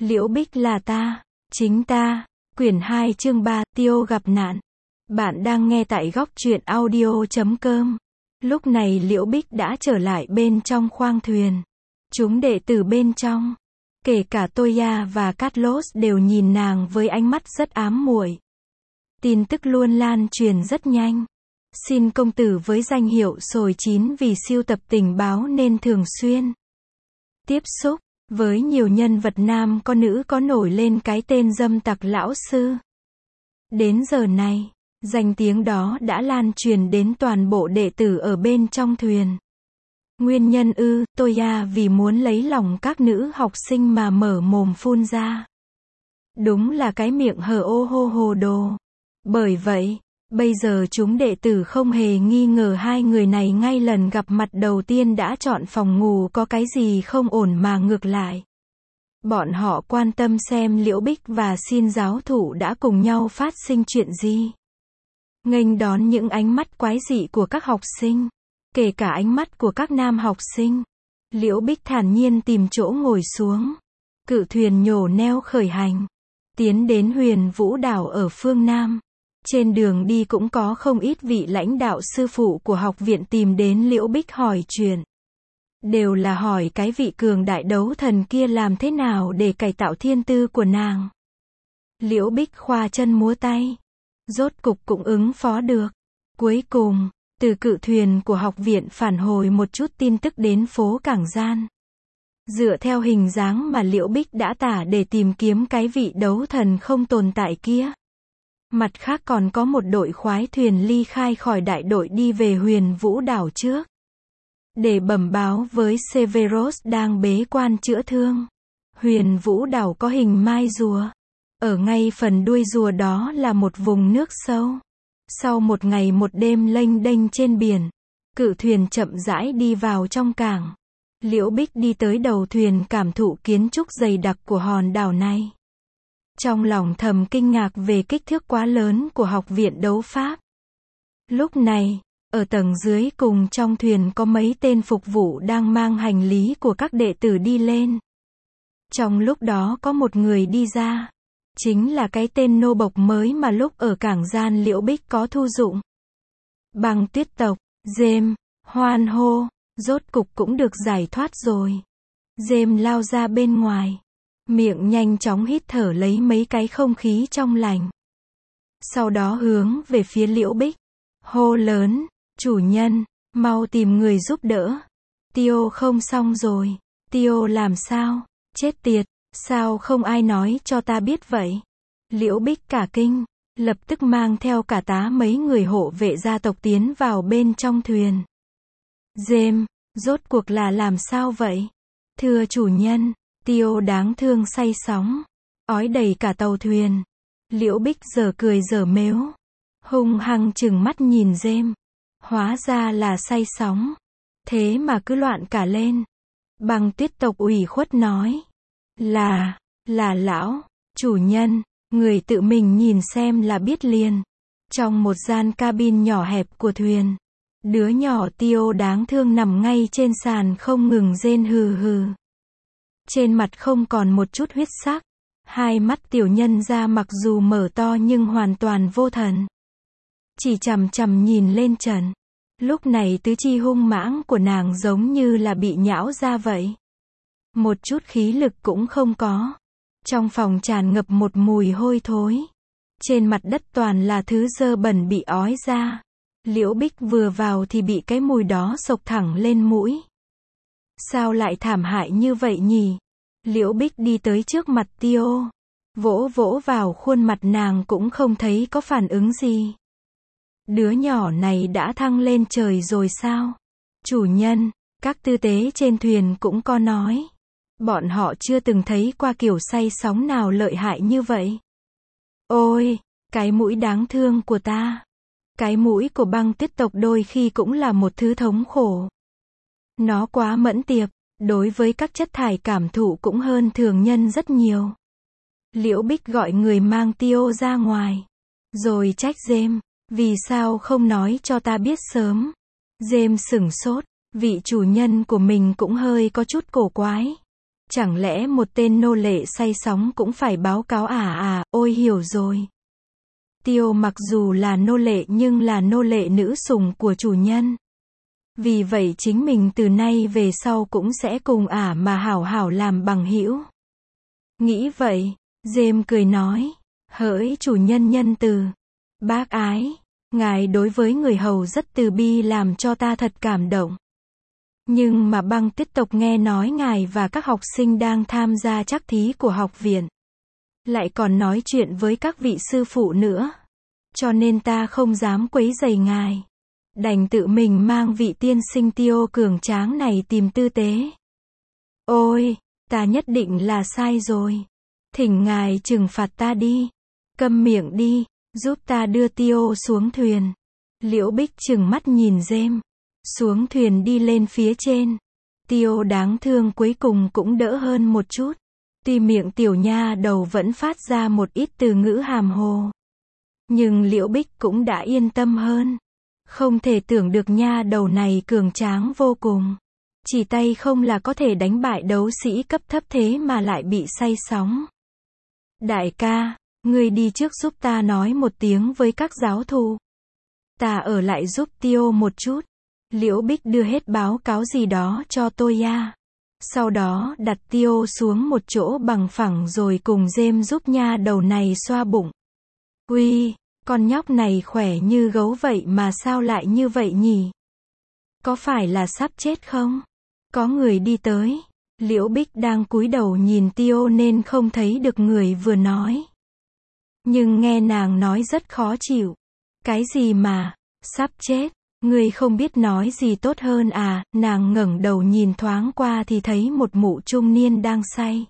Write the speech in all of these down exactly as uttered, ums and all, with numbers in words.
Liễu Bích là ta, chính ta. Quyển hai chương ba, Tiêu gặp nạn. Bạn đang nghe tại góc truyện audio chấm com. Lúc này Liễu Bích đã trở lại bên trong khoang thuyền. Chúng đệ tử bên trong, kể cả Toya và Carlos đều nhìn nàng với ánh mắt rất ám muội. Tin tức luôn lan truyền rất nhanh. Xin công tử với danh hiệu sồi chín vì sưu tập tình báo nên thường xuyên tiếp xúc với nhiều nhân vật nam có nữ có nổi lên cái tên dâm tặc lão sư. Đến giờ này, danh tiếng đó đã lan truyền đến toàn bộ đệ tử ở bên trong thuyền. Nguyên nhân ư, Toya vì muốn lấy lòng các nữ học sinh mà mở mồm phun ra. Đúng là cái miệng hở ô hô hồ đồ. Bởi vậy, bây giờ chúng đệ tử không hề nghi ngờ hai người này ngay lần gặp mặt đầu tiên đã chọn phòng ngủ có cái gì không ổn mà ngược lại. Bọn họ quan tâm xem Liễu Bích và Xin giáo thụ đã cùng nhau phát sinh chuyện gì. Nghênh đón những ánh mắt quái dị của các học sinh, kể cả ánh mắt của các nam học sinh. Liễu Bích thản nhiên tìm chỗ ngồi xuống. Cự thuyền nhổ neo khởi hành, tiến đến Huyền Vũ đảo ở phương Nam. Trên đường đi cũng có không ít vị lãnh đạo sư phụ của học viện tìm đến Liễu Bích hỏi chuyện. Đều là hỏi cái vị cường đại đấu thần kia làm thế nào để cải tạo thiên tư của nàng. Liễu Bích khoa chân múa tay, rốt cục cũng ứng phó được. Cuối cùng, từ cự thuyền của học viện phản hồi một chút tin tức đến phố Cảng Gian. Dựa theo hình dáng mà Liễu Bích đã tả để tìm kiếm cái vị đấu thần không tồn tại kia. Mặt khác còn có một đội khoái thuyền ly khai khỏi đại đội đi về Huyền Vũ đảo trước, để bẩm báo với Severus đang bế quan chữa thương. Huyền Vũ đảo có hình mai rùa. Ở ngay phần đuôi rùa đó là một vùng nước sâu. Sau một ngày một đêm lênh đênh trên biển, cự thuyền chậm rãi đi vào trong cảng. Liễu Bích đi tới đầu thuyền cảm thụ kiến trúc dày đặc của hòn đảo này. Trong lòng thầm kinh ngạc về kích thước quá lớn của học viện đấu pháp. Lúc này, ở tầng dưới cùng trong thuyền có mấy tên phục vụ đang mang hành lý của các đệ tử đi lên. Trong lúc đó có một người đi ra. Chính là cái tên nô bộc mới mà lúc ở Cảng Gian Liễu Bích có thu dụng. Băng Tuyết tộc, James, hoan hô, rốt cục cũng được giải thoát rồi. James lao ra bên ngoài. Miệng nhanh chóng hít thở lấy mấy cái không khí trong lành. Sau đó hướng về phía Liễu Bích. Hô lớn, chủ nhân, mau tìm người giúp đỡ. Tiêu không xong rồi. Tiêu làm sao? Chết tiệt, sao không ai nói cho ta biết vậy? Liễu Bích cả kinh, lập tức mang theo cả tá mấy người hộ vệ gia tộc tiến vào bên trong thuyền. James, rốt cuộc là làm sao vậy? Thưa chủ nhân, Tiêu đáng thương say sóng, ói đầy cả tàu thuyền. Liễu Bích giờ cười giờ mếu, hung hăng chừng mắt nhìn James. Hóa ra là say sóng, thế mà cứ loạn cả lên. Băng Tuyết tộc ủy khuất nói, là, là lão, chủ nhân, người tự mình nhìn xem là biết liền. Trong một gian cabin nhỏ hẹp của thuyền, đứa nhỏ Tiêu đáng thương nằm ngay trên sàn không ngừng rên hừ hừ. Trên mặt không còn một chút huyết sắc. Hai mắt tiểu nhân ra mặc dù mở to nhưng hoàn toàn vô thần. Chỉ chằm chằm nhìn lên trần. Lúc này tứ chi hung mãng của nàng giống như là bị nhão ra vậy. Một chút khí lực cũng không có. Trong phòng tràn ngập một mùi hôi thối. Trên mặt đất toàn là thứ dơ bẩn bị ói ra. Liễu Bích vừa vào thì bị cái mùi đó xộc thẳng lên mũi. Sao lại thảm hại như vậy nhỉ? Liễu Bích đi tới trước mặt Tiêu, vỗ vỗ vào khuôn mặt nàng cũng không thấy có phản ứng gì. Đứa nhỏ này đã thăng lên trời rồi sao? Chủ nhân, các tư tế trên thuyền cũng có nói. Bọn họ chưa từng thấy qua kiểu say sóng nào lợi hại như vậy. Ôi, cái mũi đáng thương của ta. Cái mũi của Băng Tuyết tộc đôi khi cũng là một thứ thống khổ. Nó quá mẫn tiệp, đối với các chất thải cảm thụ cũng hơn thường nhân rất nhiều. Liễu Bích gọi người mang Tiêu ra ngoài. Rồi trách James, vì sao không nói cho ta biết sớm. James sửng sốt, vị chủ nhân của mình cũng hơi có chút cổ quái. Chẳng lẽ một tên nô lệ say sóng cũng phải báo cáo à à, ôi hiểu rồi. Tiêu mặc dù là nô lệ nhưng là nô lệ nữ sủng của chủ nhân. Vì vậy chính mình từ nay về sau cũng sẽ cùng ả mà hảo hảo làm bằng hữu. Nghĩ vậy, James cười nói, hỡi chủ nhân nhân từ, bác ái, ngài đối với người hầu rất từ bi làm cho ta thật cảm động. Nhưng mà băng tiết tộc nghe nói ngài và các học sinh đang tham gia trắc thí của học viện. Lại còn nói chuyện với các vị sư phụ nữa. Cho nên ta không dám quấy rầy ngài. Đành tự mình mang vị tiên sinh Tiêu cường tráng này tìm tư tế. Ôi, ta nhất định là sai rồi. Thỉnh ngài trừng phạt ta đi. Câm miệng đi, giúp ta đưa Tiêu xuống thuyền. Liễu Bích trừng mắt nhìn James. Xuống thuyền đi lên phía trên. Tiêu đáng thương cuối cùng cũng đỡ hơn một chút. Tuy miệng tiểu nha đầu vẫn phát ra một ít từ ngữ hàm hồ. Nhưng Liễu Bích cũng đã yên tâm hơn. Không thể tưởng được nha đầu này cường tráng vô cùng. Chỉ tay không là có thể đánh bại đấu sĩ cấp thấp thế mà lại bị say sóng. Đại ca, ngươi đi trước giúp ta nói một tiếng với các giáo thụ. Ta ở lại giúp Tiêu một chút. Liễu Bích đưa hết báo cáo gì đó cho tôi ya. Sau đó đặt Tiêu xuống một chỗ bằng phẳng rồi cùng James giúp nha đầu này xoa bụng. Uy, con nhóc này khỏe như gấu vậy mà sao lại như vậy nhỉ? Có phải là sắp chết không? Có người đi tới. Liễu Bích đang cúi đầu nhìn Tiêu nên không thấy được người vừa nói. Nhưng nghe nàng nói rất khó chịu. Cái gì mà, sắp chết? Ngươi không biết nói gì tốt hơn à? Nàng ngẩng đầu nhìn thoáng qua thì thấy một mụ trung niên đang say.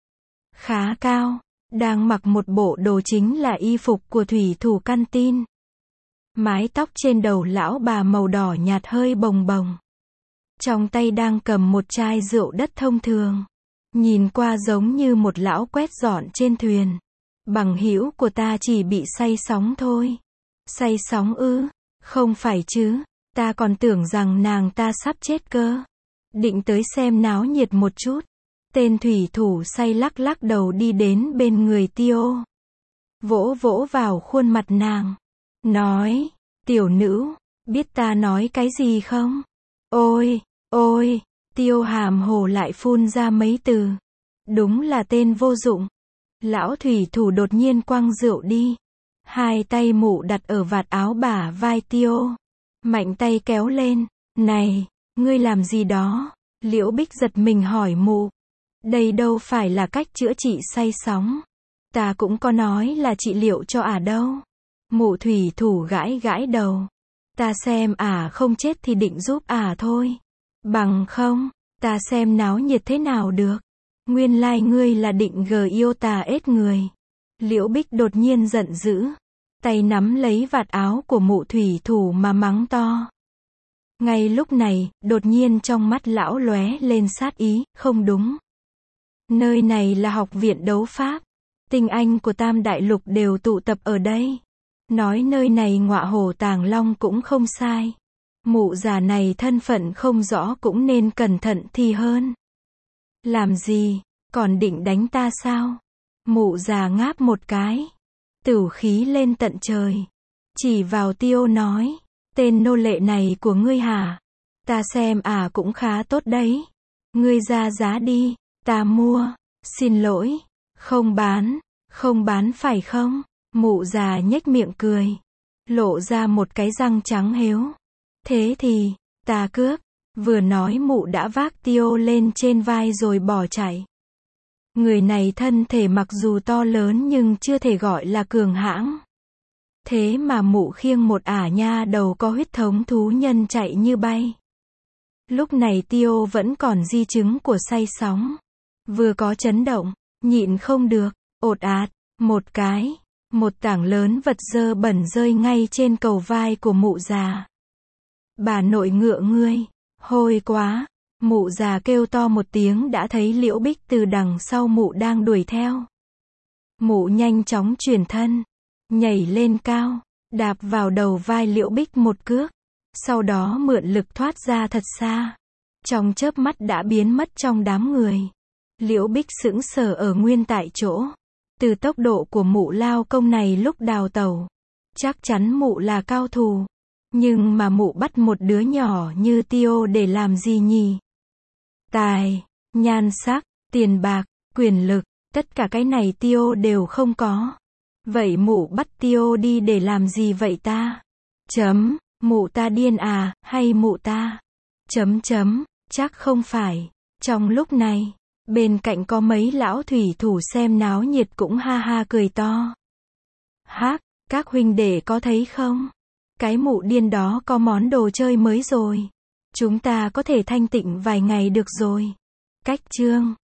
Khá cao, đang mặc một bộ đồ chính là y phục của thủy thủ căn tin. Mái tóc trên đầu lão bà màu đỏ nhạt hơi bồng bồng. Trong tay đang cầm một chai rượu đất thông thường. Nhìn qua giống như một lão quét dọn trên thuyền. Bằng hữu của ta chỉ bị say sóng thôi. Say sóng ư? Không phải chứ, ta còn tưởng rằng nàng ta sắp chết cơ. Định tới xem náo nhiệt một chút. Tên thủy thủ say lắc lắc đầu đi đến bên người Tiêu. Vỗ vỗ vào khuôn mặt nàng. Nói, tiểu nữ, biết ta nói cái gì không? Ôi, ôi, Tiêu hàm hồ lại phun ra mấy từ. Đúng là tên vô dụng. Lão thủy thủ đột nhiên quăng rượu đi. Hai tay mụ đặt ở vạt áo bả vai Tiêu. Mạnh tay kéo lên. Này, ngươi làm gì đó? Liễu Bích giật mình hỏi mụ. Đây đâu phải là cách chữa trị say sóng. Ta cũng có nói là trị liệu cho ả đâu. Mụ thủy thủ gãi gãi đầu. Ta xem ả không chết thì định giúp ả thôi. Bằng không, ta xem náo nhiệt thế nào được. Nguyên lai ngươi là định gờ yêu tà ết người. Liễu Bích đột nhiên giận dữ. Tay nắm lấy vạt áo của mụ thủy thủ mà mắng to. Ngay lúc này, đột nhiên trong mắt lão lóe lên sát ý, không đúng. Nơi này là học viện đấu pháp. Tinh anh của Tam Đại Lục đều tụ tập ở đây. Nói nơi này ngọa hổ tàng long cũng không sai. Mụ già này thân phận không rõ cũng nên cẩn thận thì hơn. Làm gì, còn định đánh ta sao? Mụ già ngáp một cái. Tửu khí lên tận trời. Chỉ vào Tiêu nói. Tên nô lệ này của ngươi hả? Ta xem à cũng khá tốt đấy. Ngươi ra giá đi. Ta mua. Xin lỗi. Không bán. Không bán phải không? Mụ già nhếch miệng cười. Lộ ra một cái răng trắng héo. Thế thì, ta cướp. Vừa nói mụ đã vác Tiêu lên trên vai rồi bỏ chạy. Người này thân thể mặc dù to lớn nhưng chưa thể gọi là cường hãn. Thế mà mụ khiêng một ả nha đầu có huyết thống thú nhân chạy như bay. Lúc này Tiêu vẫn còn di chứng của say sóng. Vừa có chấn động, nhịn không được, ột ạt, một cái, một tảng lớn vật dơ bẩn rơi ngay trên cầu vai của mụ già. Bà nội ngựa ngươi, hôi quá. Mụ già kêu to một tiếng đã thấy Liễu Bích từ đằng sau mụ đang đuổi theo. Mụ nhanh chóng chuyển thân, nhảy lên cao, đạp vào đầu vai Liễu Bích một cước, sau đó mượn lực thoát ra thật xa. Trong chớp mắt đã biến mất trong đám người. Liễu Bích sững sờ ở nguyên tại chỗ. Từ tốc độ của mụ lao công này lúc đào tẩu, chắc chắn mụ là cao thủ. Nhưng mà mụ bắt một đứa nhỏ như Tio để làm gì nhỉ? Tài, nhan sắc, tiền bạc, quyền lực, tất cả cái này Tio đều không có. Vậy mụ bắt Tio đi để làm gì vậy ta? Chấm, mụ ta điên à, hay mụ ta? Chấm chấm, chắc không phải. Trong lúc này, bên cạnh có mấy lão thủy thủ xem náo nhiệt cũng ha ha cười to. Hác, các huynh đệ có thấy không? Cái mụ điên đó có món đồ chơi mới rồi. Chúng ta có thể thanh tịnh vài ngày được rồi. Cách chương